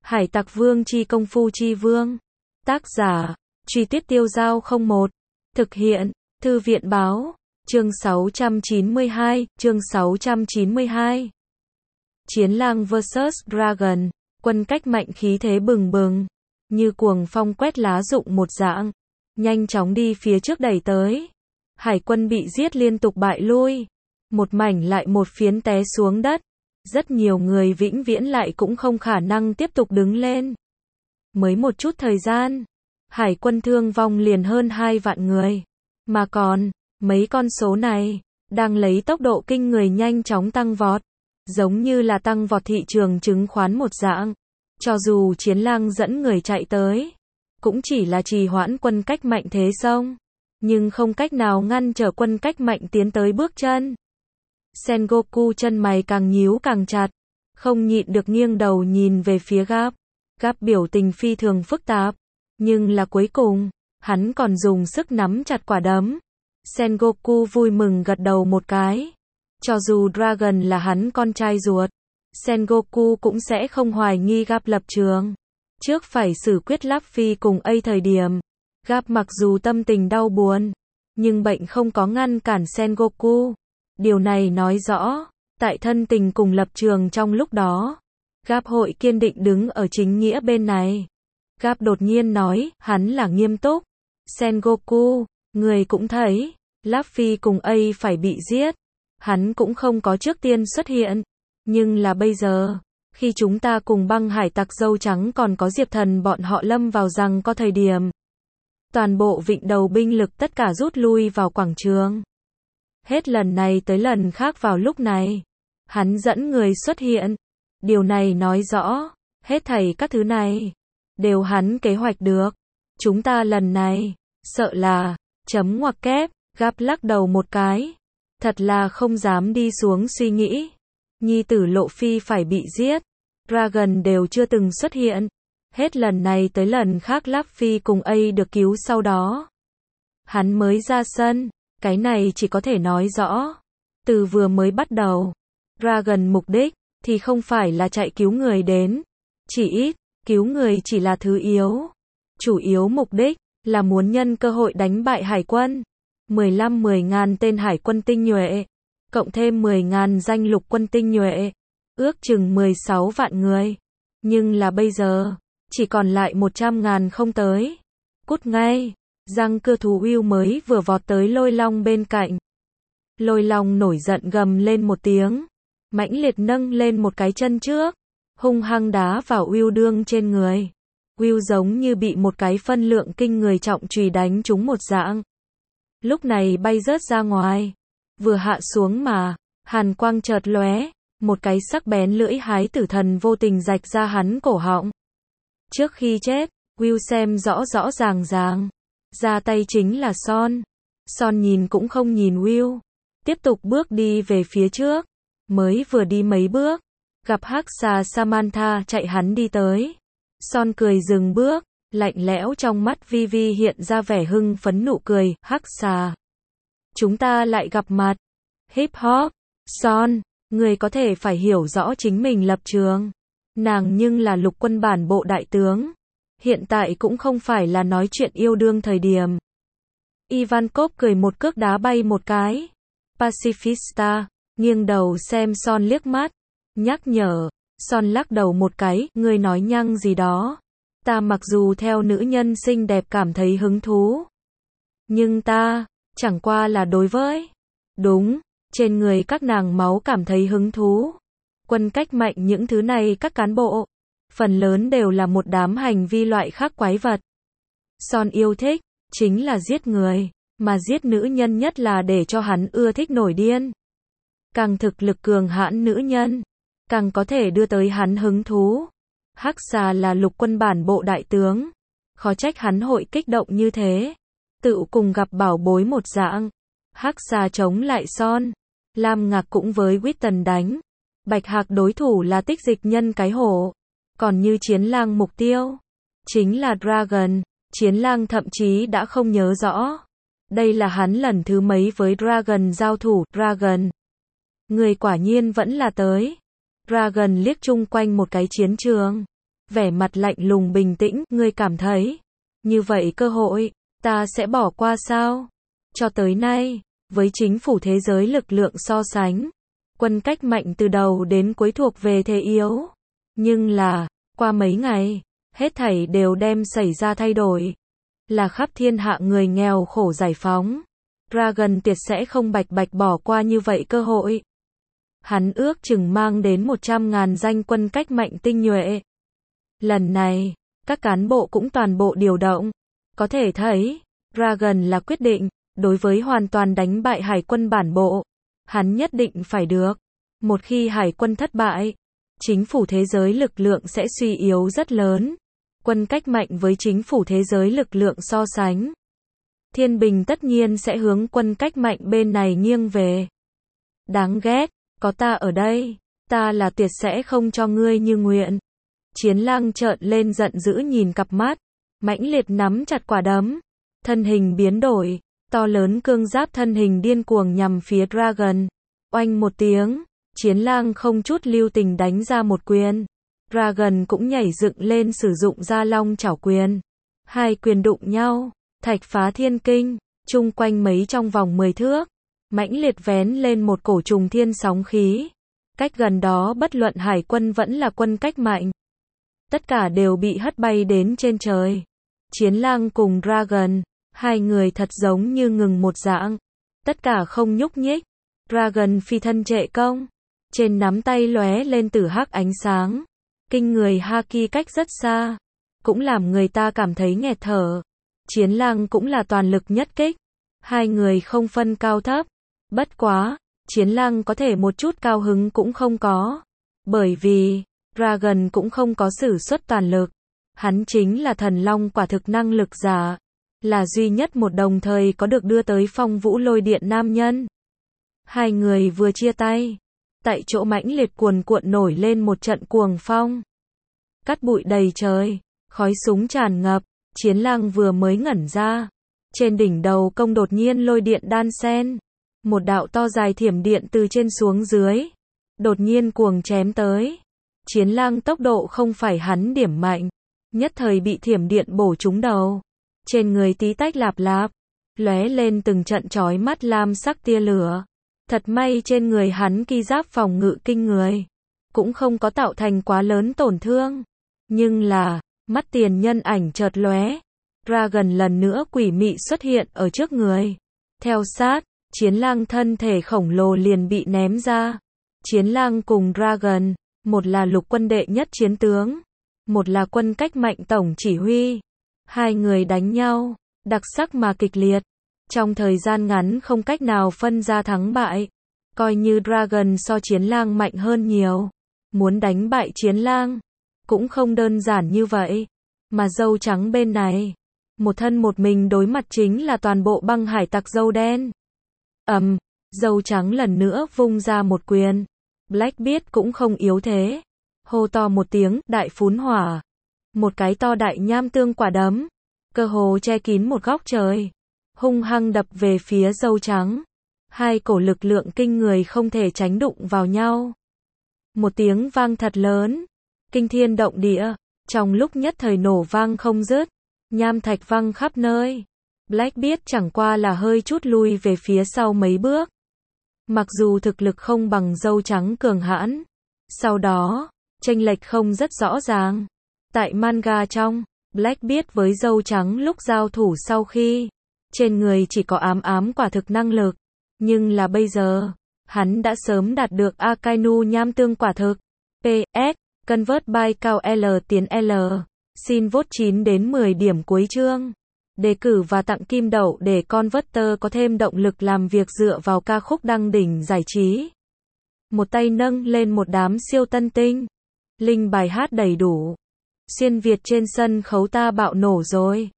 Hải Tặc Vương chi công phu chi vương. Tác giả, Truy Tuyết Tiêu Dao 01. Thực hiện, Thư viện Báo. Chương 692, chương 692. Chiến lang vs Dragon. Quân cách mạnh khí thế bừng bừng, như cuồng phong quét lá rụng một dạng, nhanh chóng đi phía trước đẩy tới. Hải quân bị giết liên tục bại lui, một mảnh lại một phiến té xuống đất. Rất nhiều người vĩnh viễn lại cũng không khả năng tiếp tục đứng lên. Mới một chút thời gian, hải quân thương vong liền hơn 2 vạn người. Mà còn, mấy con số này, đang lấy tốc độ kinh người nhanh chóng tăng vọt. Giống như là tăng vọt thị trường chứng khoán một dạng. Cho dù chiến lang dẫn người chạy tới, cũng chỉ là trì hoãn quân cách mạnh thế xông, nhưng không cách nào ngăn trở quân cách mạnh tiến tới bước chân. Sengoku chân mày càng nhíu càng chặt, không nhịn được nghiêng đầu nhìn về phía Garp. Garp biểu tình phi thường phức tạp, nhưng là cuối cùng, hắn còn dùng sức nắm chặt quả đấm. Sengoku vui mừng gật đầu một cái. Cho dù Dragon là hắn con trai ruột, Sengoku cũng sẽ không hoài nghi Garp lập trường. Trước phải xử quyết Luffy cùng A thời điểm, Garp mặc dù tâm tình đau buồn, nhưng bệnh không có ngăn cản Sengoku. Điều này nói rõ, tại thân tình cùng lập trường trong lúc đó, Garp hội kiên định đứng ở chính nghĩa bên này. Garp đột nhiên nói, hắn là nghiêm túc. Sengoku, người cũng thấy, Luffy cùng A phải bị giết. Hắn cũng không có trước tiên xuất hiện. Nhưng là bây giờ, khi chúng ta cùng băng hải tặc dâu trắng còn có Diệp Thần bọn họ lâm vào rằng có thời điểm. Toàn bộ vịnh đầu binh lực tất cả rút lui vào quảng trường. Hết lần này tới lần khác vào lúc này, hắn dẫn người xuất hiện. Điều này nói rõ, hết thảy các thứ này, đều hắn kế hoạch được. Chúng ta lần này, sợ là, chấm ngoặc kép, Garp lắc đầu một cái. Thật là không dám đi xuống suy nghĩ. Nhi tử Lộ Phi phải bị giết. Dragon đều chưa từng xuất hiện. Hết lần này tới lần khác Luffy cùng A được cứu sau đó. Hắn mới ra sân. Cái này chỉ có thể nói rõ. Từ vừa mới bắt đầu, Dragon mục đích thì không phải là chạy cứu người đến. Chỉ ít, cứu người chỉ là thứ yếu. Chủ yếu mục đích là muốn nhân cơ hội đánh bại hải quân. 10.000 tên hải quân tinh nhuệ, cộng thêm 10.000 danh lục quân tinh nhuệ, ước chừng 16 vạn người. Nhưng là bây giờ, chỉ còn lại 100.000 không tới. Cút ngay, răng cưa thú Will mới vừa vọt tới Lôi Long bên cạnh. Lôi Long nổi giận gầm lên một tiếng, mãnh liệt nâng lên một cái chân trước, hung hăng đá vào Will đương trên người. Will giống như bị một cái phân lượng kinh người trọng chùy đánh trúng một dạng. Lúc này bay rớt ra ngoài, vừa hạ xuống mà, hàn quang chợt lóe, một cái sắc bén lưỡi hái tử thần vô tình rạch ra hắn cổ họng. Trước khi chết, Will xem rõ rõ ràng ràng, ra tay chính là Son. Son nhìn cũng không nhìn Will, tiếp tục bước đi về phía trước, mới vừa đi mấy bước, gặp hắc xà Samantha chạy hắn đi tới. Son cười dừng bước. Lạnh lẽo trong mắt Vi hiện ra vẻ hưng phấn nụ cười, hắc xà. Chúng ta lại gặp mặt. Hip hop. Son, người có thể phải hiểu rõ chính mình lập trường. Nàng nhưng là lục quân bản bộ đại tướng. Hiện tại cũng không phải là nói chuyện yêu đương thời điểm. Ivankov cười một cước đá bay một cái. Pacifista, nghiêng đầu xem Son liếc mắt. Nhắc nhở. Son lắc đầu một cái, ngươi nói nhăng gì đó. Ta mặc dù theo nữ nhân xinh đẹp cảm thấy hứng thú, nhưng ta, chẳng qua là đối với, đúng, trên người các nàng máu cảm thấy hứng thú. Quân cách mạnh những thứ này các cán bộ, phần lớn đều là một đám hành vi loại khác quái vật. Son yêu thích, chính là giết người, mà giết nữ nhân nhất là để cho hắn ưa thích nổi điên. Càng thực lực cường hãn nữ nhân, càng có thể đưa tới hắn hứng thú. Hắc xà là lục quân bản bộ đại tướng, khó trách hắn hội kích động như thế. Tự cùng gặp bảo bối một dạng. Hắc xà chống lại Son, Lam Ngạc cũng với Witten đánh. Bạch Hạc đối thủ là Tích Dịch nhân cái hổ. Còn như chiến lang mục tiêu chính là Dragon. Chiến lang thậm chí đã không nhớ rõ. Đây là hắn lần thứ mấy với Dragon giao thủ. Dragon, người quả nhiên vẫn là tới. Dragon liếc chung quanh một cái chiến trường. vẻ mặt lạnh lùng bình tĩnh, ngươi cảm thấy, như vậy cơ hội, ta sẽ bỏ qua sao? Cho tới nay, với chính phủ thế giới lực lượng so sánh, quân cách mạnh từ đầu đến cuối thuộc về thế yếu. Nhưng là, qua mấy ngày, hết thảy đều đem xảy ra thay đổi. Là khắp thiên hạ người nghèo khổ giải phóng. Dragon tuyệt sẽ không bạch bạch bỏ qua như vậy cơ hội. Hắn ước chừng mang đến 100.000 danh quân cách mạnh tinh nhuệ. Lần này, các cán bộ cũng toàn bộ điều động. Có thể thấy, Dragon là quyết định, đối với hoàn toàn đánh bại hải quân bản bộ. Hắn nhất định phải được. Một khi hải quân thất bại, chính phủ thế giới lực lượng sẽ suy yếu rất lớn. Quân cách mạnh với chính phủ thế giới lực lượng so sánh. Thiên bình tất nhiên sẽ hướng quân cách mạnh bên này nghiêng về. Đáng ghét, có ta ở đây, ta là tuyệt sẽ không cho ngươi như nguyện. Chiến lang trợn lên giận dữ nhìn cặp mắt, mãnh liệt nắm chặt quả đấm. Thân hình biến đổi, to lớn cương giáp thân hình điên cuồng nhằm phía Dragon. Oanh một tiếng, chiến lang không chút lưu tình đánh ra một quyền. Dragon cũng nhảy dựng lên sử dụng gia long chảo quyền. Hai quyền đụng nhau, thạch phá thiên kinh, chung quanh mấy trong vòng 10 thước. Mãnh liệt vén lên một cổ trùng thiên sóng khí. Cách gần đó bất luận hải quân vẫn là quân cách mạnh. Tất cả đều bị hất bay đến trên trời. Chiến lang cùng Dragon, hai người thật giống như ngừng một dạng. Tất cả không nhúc nhích. Dragon phi thân trệ công. Trên nắm tay lóe lên tử hắc ánh sáng. Kinh người haki cách rất xa. Cũng làm người ta cảm thấy nghẹt thở. Chiến lang cũng là toàn lực nhất kích. Hai người không phân cao thấp. Bất quá, chiến lang có thể một chút cao hứng cũng không có. Bởi vì, Dragon cũng không có sử xuất toàn lực. Hắn chính là thần long quả thực năng lực giả. Là duy nhất một đồng thời có được đưa tới phong vũ lôi điện nam nhân. Hai người vừa chia tay. Tại chỗ mãnh liệt cuồn cuộn nổi lên một trận cuồng phong. Cát bụi đầy trời. Khói súng tràn ngập. Chiến lang vừa mới ngẩn ra. Trên đỉnh đầu công đột nhiên lôi điện đan sen. Một đạo to dài thiểm điện từ trên xuống dưới. Đột nhiên cuồng chém tới. Chiến lang tốc độ không phải hắn điểm mạnh. Nhất thời bị thiểm điện bổ trúng đầu. Trên người tí tách lạp lạp. Lóe lên từng trận chói mắt lam sắc tia lửa. Thật may trên người hắn ki giáp phòng ngự kinh người. Cũng không có tạo thành quá lớn tổn thương. Nhưng là, mắt tiền nhân ảnh chợt lóe. Dragon lần nữa quỷ mị xuất hiện ở trước người. Theo sát, chiến lang thân thể khổng lồ liền bị ném ra. Chiến lang cùng Dragon, một là lục quân đệ nhất chiến tướng, một là quân cách mạnh tổng chỉ huy. Hai người đánh nhau, đặc sắc mà kịch liệt. Trong thời gian ngắn không cách nào phân ra thắng bại. Coi như Dragon so chiến lang mạnh hơn nhiều. Muốn đánh bại chiến lang, cũng không đơn giản như vậy. Mà dâu trắng bên này, một thân một mình đối mặt chính là toàn bộ băng hải tặc dâu đen. Dâu trắng lần nữa vung ra một quyền. Blackbeard cũng không yếu thế. Hô to một tiếng, đại phún hỏa. Một cái to đại nham tương quả đấm. Cơ hồ che kín một góc trời. Hung hăng đập về phía dâu trắng. Hai cổ lực lượng kinh người không thể tránh đụng vào nhau. Một tiếng vang thật lớn. Kinh thiên động địa. Trong lúc nhất thời nổ vang không dứt. Nham thạch văng khắp nơi. Blackbeard chẳng qua là hơi chút lui về phía sau mấy bước. Mặc dù thực lực không bằng dâu trắng cường hãn. Sau đó, chênh lệch không rất rõ ràng. Tại manga trong, Blackbeard với dâu trắng lúc giao thủ sau khi, trên người chỉ có ám ám quả thực năng lực. Nhưng là bây giờ, hắn đã sớm đạt được Akainu nham tương quả thực. PS, Convert by cao L tiến L. Xin vote 9 đến 10 điểm cuối chương. Đề cử và tặng kim đậu để Converter có thêm động lực làm việc dựa vào ca khúc đăng đỉnh giải trí. Một tay nâng lên một đám siêu tân tinh. Link bài hát đầy đủ. Xuyên Việt trên sân khấu ta bạo nổ rồi.